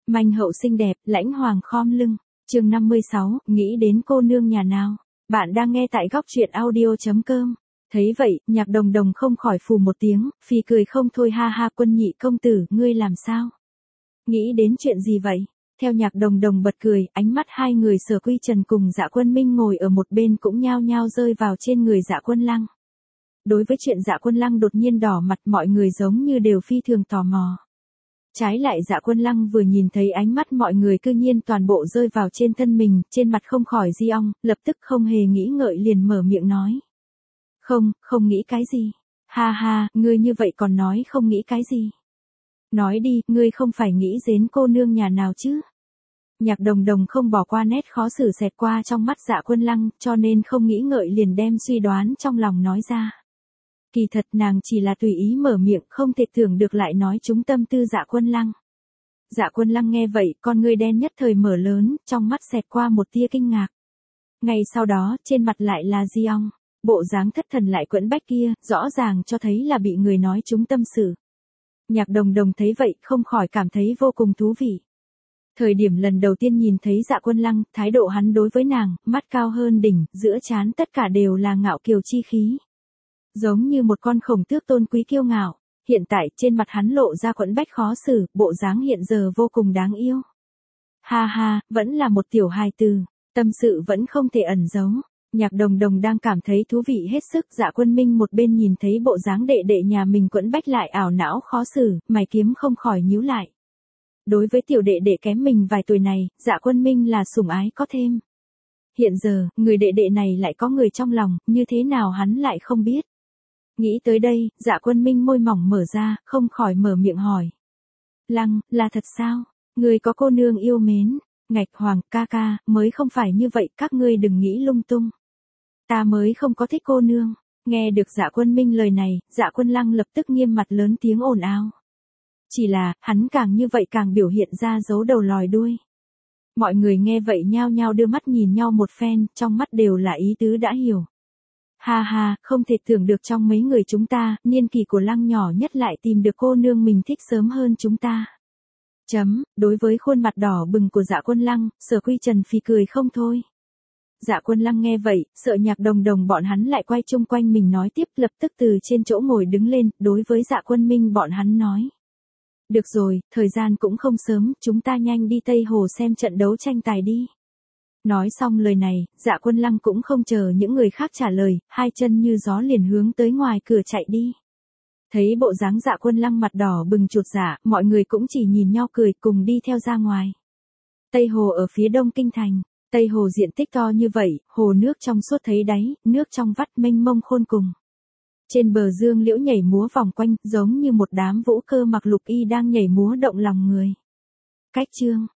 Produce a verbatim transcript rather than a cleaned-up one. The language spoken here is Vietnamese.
Manh hậu xinh đẹp, lãnh hoàng khom lưng. Chương năm mươi sáu, nghĩ đến cô nương nhà nào. Bạn đang nghe tại góc truyện audio chấm com. Thấy vậy, Nhạc Đồng Đồng không khỏi phù một tiếng, phì cười không thôi, ha ha. Quân nhị công tử, ngươi làm sao? Nghĩ đến chuyện gì vậy? Theo Nhạc Đồng Đồng bật cười, ánh mắt hai người Sở Quy Trần cùng Dạ Quân Minh ngồi ở một bên cũng nhao nhao rơi vào trên người Dạ Quân Lăng. Đối với chuyện Dạ Quân Lăng đột nhiên đỏ mặt, mọi người giống như đều phi thường tò mò. Trái lại Dạ Quân Lăng vừa nhìn thấy ánh mắt mọi người cư nhiên toàn bộ rơi vào trên thân mình, trên mặt không khỏi di ong, lập tức không hề nghĩ ngợi liền mở miệng nói. Không, không nghĩ cái gì. Ha ha, ngươi như vậy còn nói không nghĩ cái gì. Nói đi, ngươi không phải nghĩ đến cô nương nhà nào chứ? Nhạc Đồng Đồng không bỏ qua nét khó xử xẹt qua trong mắt Dạ Quân Lăng, cho nên không nghĩ ngợi liền đem suy đoán trong lòng nói ra. Kỳ thật nàng chỉ là tùy ý mở miệng, không thể tưởng được lại nói trúng tâm tư Dạ Quân Lăng. Dạ Quân Lăng nghe vậy, con ngươi đen nhất thời mở lớn, trong mắt xẹt qua một tia kinh ngạc. Ngay sau đó, trên mặt lại là di ong, bộ dáng thất thần lại quẫn bách kia, rõ ràng cho thấy là bị người nói trúng tâm sự. Nhạc Đồng Đồng thấy vậy, không khỏi cảm thấy vô cùng thú vị. Thời điểm lần đầu tiên nhìn thấy Dạ Quân Lăng, thái độ hắn đối với nàng, mắt cao hơn đỉnh, giữa trán tất cả đều là ngạo kiều chi khí. Giống như một con khổng tước tôn quý kiêu ngạo, hiện tại trên mặt hắn lộ ra quẫn bách khó xử, bộ dáng hiện giờ vô cùng đáng yêu. Ha ha, vẫn là một tiểu hài tử, tâm sự vẫn không thể ẩn giấu. Nhạc Đồng Đồng đang cảm thấy thú vị hết sức, Dạ Quân Minh một bên nhìn thấy bộ dáng đệ đệ nhà mình quẫn bách lại ảo não khó xử, mày kiếm không khỏi nhíu lại. Đối với tiểu đệ đệ kém mình vài tuổi này, Dạ Quân Minh là sủng ái có thêm. Hiện giờ, người đệ đệ này lại có người trong lòng, như thế nào hắn lại không biết. Nghĩ tới đây, Dạ Quân Minh môi mỏng mở ra, không khỏi mở miệng hỏi. Lăng, là thật sao? Người có cô nương yêu mến. Ngạch Hoàng, ca ca, mới không phải như vậy, các ngươi đừng nghĩ lung tung. Ta mới không có thích cô nương. Nghe được Dạ Quân Minh lời này, Dạ Quân Lăng lập tức nghiêm mặt lớn tiếng ồn ào. Chỉ là, hắn càng như vậy càng biểu hiện ra giấu đầu lòi đuôi. Mọi người nghe vậy nhao nhao đưa mắt nhìn nhau một phen, trong mắt đều là ý tứ đã hiểu. Ha ha, không thể tưởng được trong mấy người chúng ta, niên kỷ của Lăng nhỏ nhất lại tìm được cô nương mình thích sớm hơn chúng ta. Chấm, đối với khuôn mặt đỏ bừng của Dạ Quân Lăng, Sở Quy Trần phì cười không thôi. Dạ Quân Lăng nghe vậy, sợ Nhạc Đồng Đồng bọn hắn lại quay chung quanh mình nói tiếp, lập tức từ trên chỗ ngồi đứng lên, đối với Dạ Quân Minh bọn hắn nói. Được rồi, thời gian cũng không sớm, chúng ta nhanh đi Tây Hồ xem trận đấu tranh tài đi. Nói xong lời này, Dạ Quân Lăng cũng không chờ những người khác trả lời, hai chân như gió liền hướng tới ngoài cửa chạy đi. Thấy bộ dáng Dạ Quân Lăng mặt đỏ bừng chột dạ, mọi người cũng chỉ nhìn nhau cười cùng đi theo ra ngoài. Tây Hồ ở phía đông kinh thành, Tây Hồ diện tích to như vậy, hồ nước trong suốt thấy đáy, nước trong vắt mênh mông khôn cùng. Trên bờ dương liễu nhảy múa vòng quanh, giống như một đám vũ cơ mặc lục y đang nhảy múa động lòng người. Cách chương